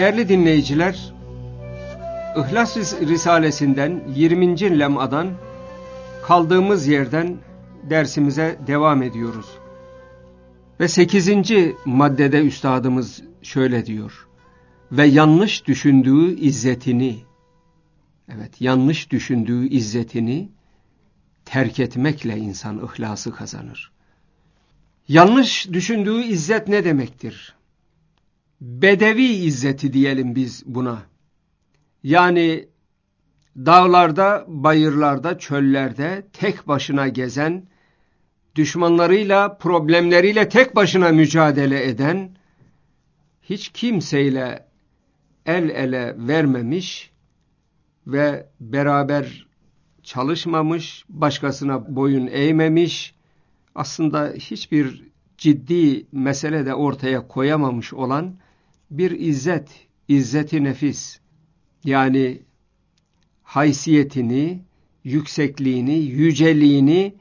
Değerli dinleyiciler, İhlas Risalesinden 20. lemadan kaldığımız yerden dersimize devam ediyoruz. Ve 8. maddede üstadımız şöyle diyor: ve yanlış düşündüğü izzetini, evet, yanlış düşündüğü izzetini terk etmekle insan ihlası kazanır. Yanlış düşündüğü izzet ne demektir? Bedevi izzeti diyelim biz buna. Yani dağlarda, bayırlarda, çöllerde tek başına gezen, düşmanlarıyla, problemleriyle tek başına mücadele eden, hiç kimseyle el ele vermemiş ve beraber çalışmamış, başkasına boyun eğmemiş, aslında hiçbir ciddi mesele de ortaya koyamamış olan bir izzet, izzeti nefis. Yani haysiyetini, yüksekliğini, yüceliğini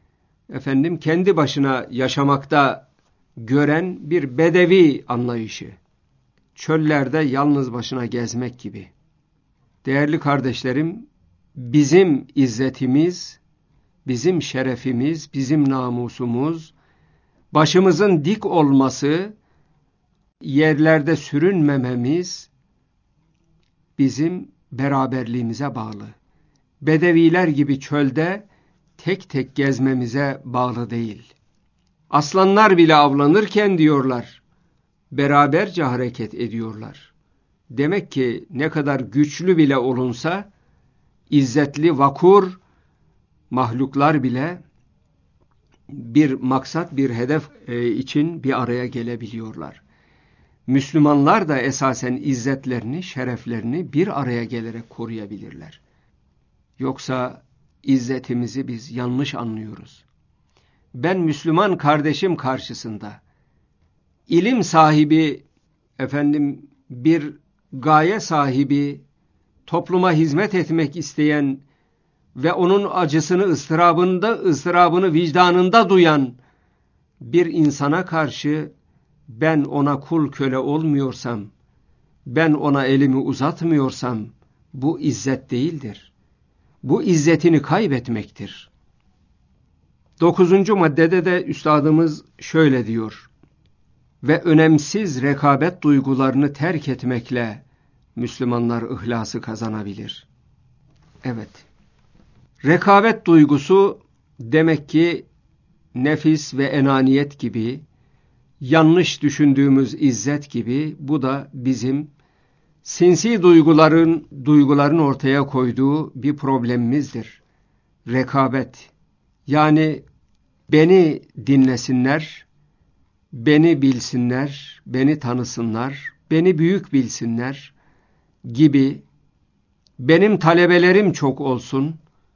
kendi başına yaşamakta gören bir bedevi anlayışı. Çöllerde yalnız başına gezmek gibi. Değerli kardeşlerim, bizim izzetimiz, bizim şerefimiz, bizim namusumuz, başımızın dik olması, yerlerde sürünmememiz bizim beraberliğimize bağlı. Bedeviler gibi çölde tek tek gezmemize bağlı değil. Aslanlar bile avlanırken diyorlar, beraberce hareket ediyorlar. Demek ki ne kadar güçlü bile olunsa, izzetli, vakur mahluklar bile bir maksat, bir hedef için bir araya gelebiliyorlar. Müslümanlar da esasen izzetlerini, şereflerini bir araya gelerek koruyabilirler. Yoksa izzetimizi biz yanlış anlıyoruz. Ben Müslüman kardeşim karşısında ilim sahibi, bir gaye sahibi, topluma hizmet etmek isteyen ve onun acısını, ıstırabını vicdanında duyan bir insana karşı ben ona kul köle olmuyorsam, ben ona elimi uzatmıyorsam bu izzet değildir. Bu izzetini kaybetmektir. 9. maddede de üstadımız şöyle diyor: ve önemsiz rekabet duygularını terk etmekle Müslümanlar ihlası kazanabilir. Evet, rekabet duygusu demek ki nefis ve enaniyet gibi, yanlış düşündüğümüz izzet gibi, bu da bizim sinsi duyguların ortaya koyduğu bir problemimizdir. Rekabet, yani beni dinlesinler, beni bilsinler, beni tanısınlar, beni büyük bilsinler gibi, benim talebelerim çok olsun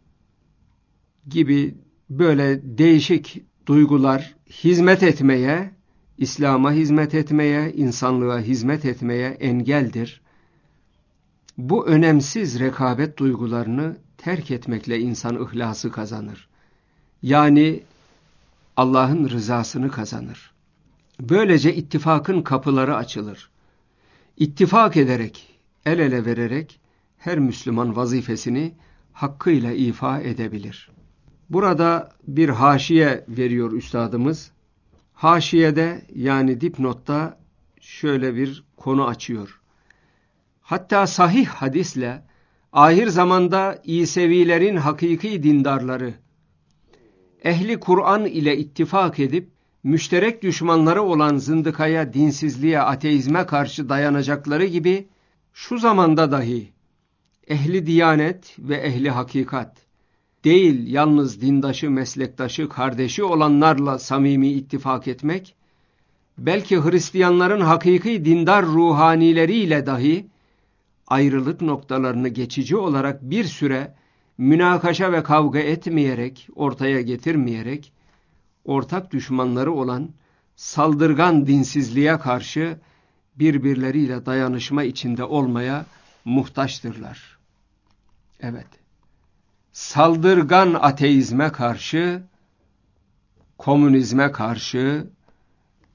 gibi böyle değişik duygular hizmet etmeye, İslam'a hizmet etmeye, insanlığa hizmet etmeye engeldir. Bu önemsiz rekabet duygularını terk etmekle insan ihlası kazanır. Yani Allah'ın rızasını kazanır. Böylece ittifakın kapıları açılır. İttifak ederek, el ele vererek her Müslüman vazifesini hakkıyla ifa edebilir. Burada bir haşiye veriyor üstadımız. Haşiyede, yani dipnotta şöyle bir konu açıyor. Hatta sahih hadisle ahir zamanda İsevilerin hakiki dindarları, ehli Kur'an ile ittifak edip müşterek düşmanları olan zındıkaya, dinsizliğe, ateizme karşı dayanacakları gibi şu zamanda dahi ehli diyanet ve ehli hakikat değil, yalnız dindaşı, meslektaşı, kardeşi olanlarla samimi ittifak etmek, belki Hristiyanların hakiki dindar ruhanileriyle dahi ayrılık noktalarını geçici olarak bir süre münakaşa ve kavga etmeyerek, ortaya getirmeyerek, ortak düşmanları olan saldırgan dinsizliğe karşı birbirleriyle dayanışma içinde olmaya muhtaçtırlar. Evet, saldırgan ateizme karşı, komünizme karşı,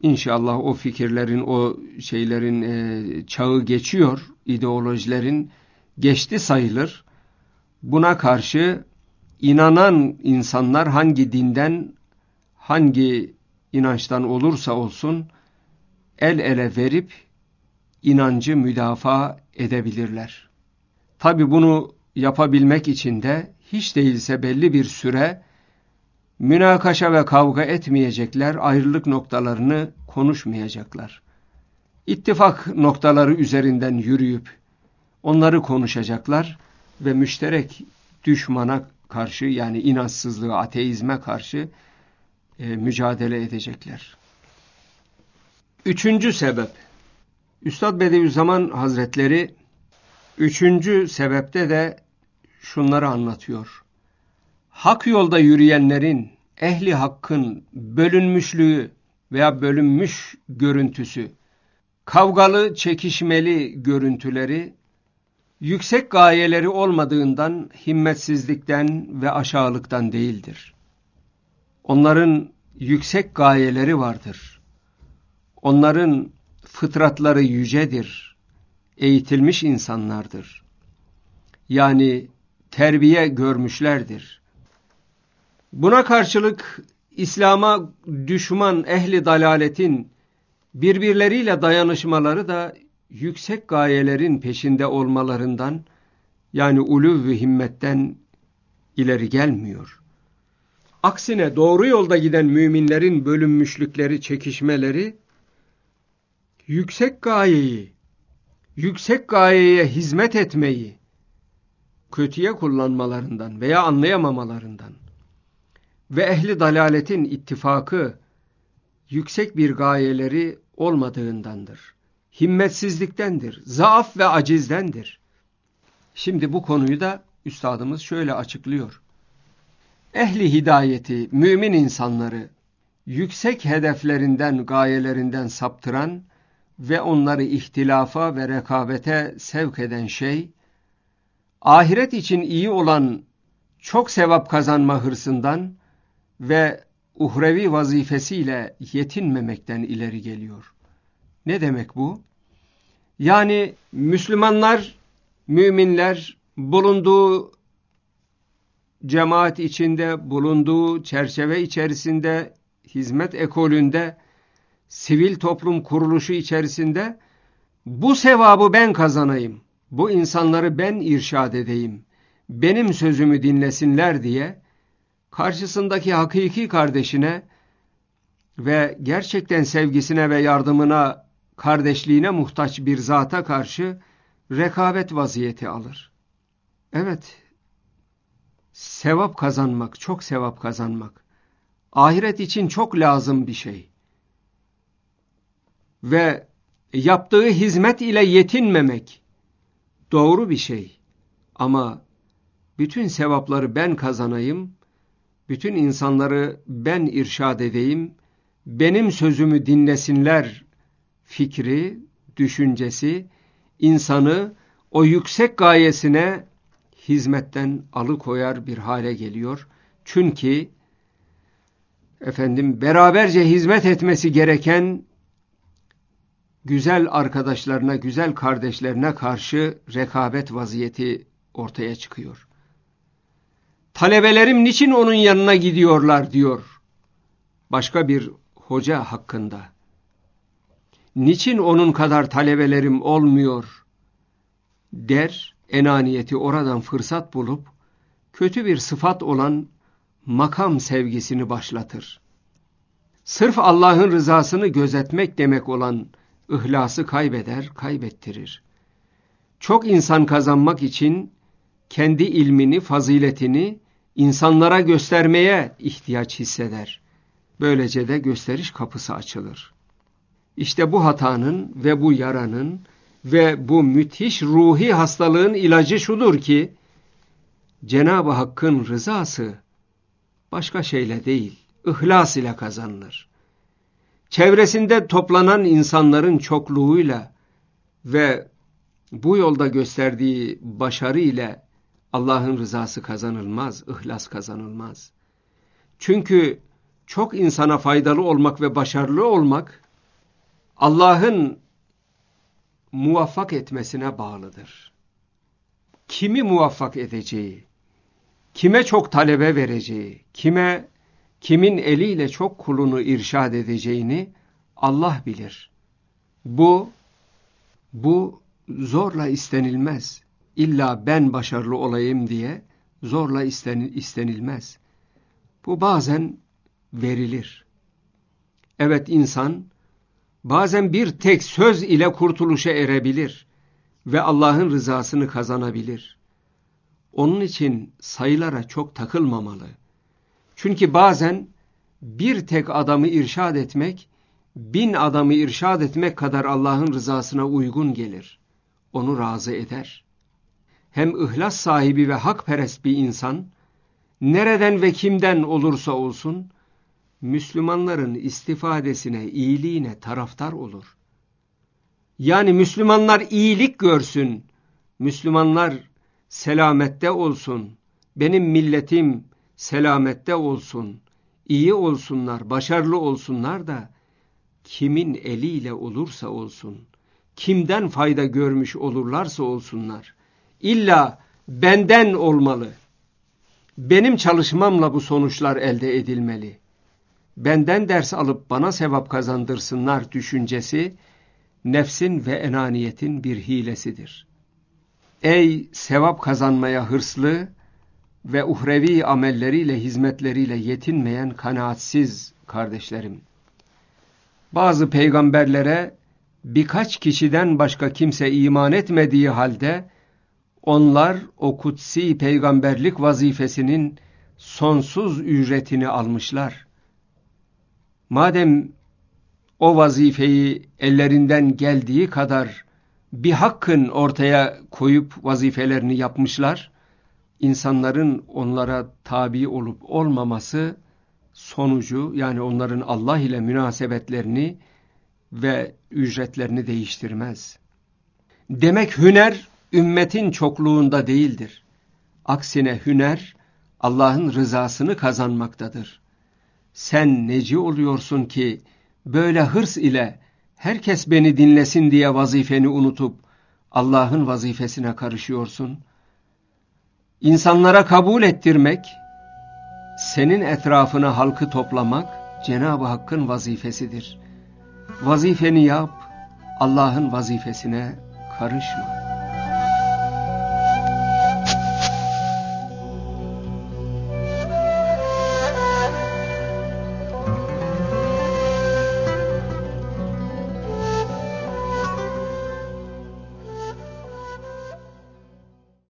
İnşallah o fikirlerin, o şeylerin çağı geçiyor, ideolojilerin geçti sayılır. Buna karşı inanan insanlar hangi dinden, hangi inançtan olursa olsun el ele verip inancı müdafaa edebilirler. Tabi bunu yapabilmek için de hiç değilse belli bir süre münakaşa ve kavga etmeyecekler, ayrılık noktalarını konuşmayacaklar. İttifak noktaları üzerinden yürüyüp onları konuşacaklar ve müşterek düşmana karşı, yani inançsızlığa, ateizme karşı mücadele edecekler. Üçüncü sebep. Üstad Bediüzzaman Hazretleri üçüncü sebepte de şunları anlatıyor. Hak yolda yürüyenlerin, ehli hakkın bölünmüşlüğü veya bölünmüş görüntüsü, kavgalı, çekişmeli görüntüleri, yüksek gayeleri olmadığından, himmetsizlikten ve aşağılıktan değildir. Onların yüksek gayeleri vardır. Onların fıtratları yücedir, eğitilmiş insanlardır. Yani terbiye görmüşlerdir. Buna karşılık İslam'a düşman ehli dalaletin birbirleriyle dayanışmaları da yüksek gayelerin peşinde olmalarından, yani ulûv-i himmetten ileri gelmiyor. Aksine doğru yolda giden müminlerin bölünmüşlükleri, çekişmeleri yüksek gayeye hizmet etmeyi kötüye kullanmalarından veya anlayamamalarından ve ehli dalaletin ittifakı yüksek bir gayeleri olmadığındandır. Himmetsizliktendir, zaaf ve acizdendir. Şimdi bu konuyu da üstadımız şöyle açıklıyor. Ehli hidayeti, mümin insanları yüksek hedeflerinden, gayelerinden saptıran ve onları ihtilafa ve rekabete sevk eden şey, ahiret için iyi olan çok sevap kazanma hırsından ve uhrevi vazifesiyle yetinmemekten ileri geliyor. Ne demek bu? Yani Müslümanlar, müminler bulunduğu cemaat içinde, bulunduğu çerçeve içerisinde, hizmet ekolünde, sivil toplum kuruluşu içerisinde bu sevabı ben kazanayım, bu insanları ben irşad edeyim, benim sözümü dinlesinler diye karşısındaki hakiki kardeşine ve gerçekten sevgisine ve yardımına, kardeşliğine muhtaç bir zata karşı rekabet vaziyeti alır. Evet, sevap kazanmak, çok sevap kazanmak, ahiret için çok lazım bir şey. Ve yaptığı hizmet ile yetinmemek doğru bir şey. Ama bütün sevapları ben kazanayım, bütün insanları ben irşad edeyim, benim sözümü dinlesinler fikri, düşüncesi, insanı o yüksek gayesine hizmetten alıkoyar bir hale geliyor. Çünkü beraberce hizmet etmesi gereken güzel arkadaşlarına, güzel kardeşlerine karşı rekabet vaziyeti ortaya çıkıyor. Talebelerim niçin onun yanına gidiyorlar diyor başka bir hoca hakkında. Niçin onun kadar talebelerim olmuyor der, enaniyeti oradan fırsat bulup kötü bir sıfat olan makam sevgisini başlatır. Sırf Allah'ın rızasını gözetmek demek olan İhlası kaybettirir. Çok insan kazanmak için kendi ilmini, faziletini insanlara göstermeye ihtiyaç hisseder. Böylece de gösteriş kapısı açılır. İşte bu hatanın ve bu yaranın ve bu müthiş ruhi hastalığın ilacı şudur ki, Cenab-ı Hakk'ın rızası başka şeyle değil, ihlas ile kazanılır. Çevresinde toplanan insanların çokluğuyla ve bu yolda gösterdiği başarı ile Allah'ın rızası kazanılmaz, ihlas kazanılmaz. Çünkü çok insana faydalı olmak ve başarılı olmak Allah'ın muvaffak etmesine bağlıdır. Kimi muvaffak edeceği, kime çok talebe vereceği, kimin eliyle çok kulunu irşad edeceğini Allah bilir. Bu zorla istenilmez. İlla ben başarılı olayım diye zorla istenilmez. Bu bazen verilir. Evet, insan bazen bir tek söz ile kurtuluşa erebilir ve Allah'ın rızasını kazanabilir. Onun için sayılara çok takılmamalı. Çünkü bazen bir tek adamı irşad etmek, 1000 adamı irşad etmek kadar Allah'ın rızasına uygun gelir. Onu razı eder. Hem ihlas sahibi ve hakperest bir insan, nereden ve kimden olursa olsun, Müslümanların istifadesine, iyiliğine taraftar olur. Yani Müslümanlar iyilik görsün, Müslümanlar selamette olsun, benim milletim selamette olsun, iyi olsunlar, başarılı olsunlar da kimin eliyle olursa olsun, kimden fayda görmüş olurlarsa olsunlar, illa benden olmalı. Benim çalışmamla bu sonuçlar elde edilmeli. Benden ders alıp bana sevap kazandırsınlar düşüncesi, nefsin ve enaniyetin bir hilesidir. Ey sevap kazanmaya hırslı ve uhrevi amelleriyle, hizmetleriyle yetinmeyen kanaatsiz kardeşlerim! Bazı peygamberlere birkaç kişiden başka kimse iman etmediği halde, onlar o kutsi peygamberlik vazifesinin sonsuz ücretini almışlar. Madem o vazifeyi ellerinden geldiği kadar bir hakkın ortaya koyup vazifelerini yapmışlar, insanların onlara tabi olup olmaması sonucu, yani onların Allah ile münasebetlerini ve ücretlerini değiştirmez. Demek hüner ümmetin çokluğunda değildir. Aksine hüner Allah'ın rızasını kazanmaktadır. Sen neci oluyorsun ki böyle hırs ile herkes beni dinlesin diye vazifeni unutup Allah'ın vazifesine karışıyorsun? İnsanlara kabul ettirmek, senin etrafına halkı toplamak Cenab-ı Hakk'ın vazifesidir. Vazifeni yap, Allah'ın vazifesine karışma.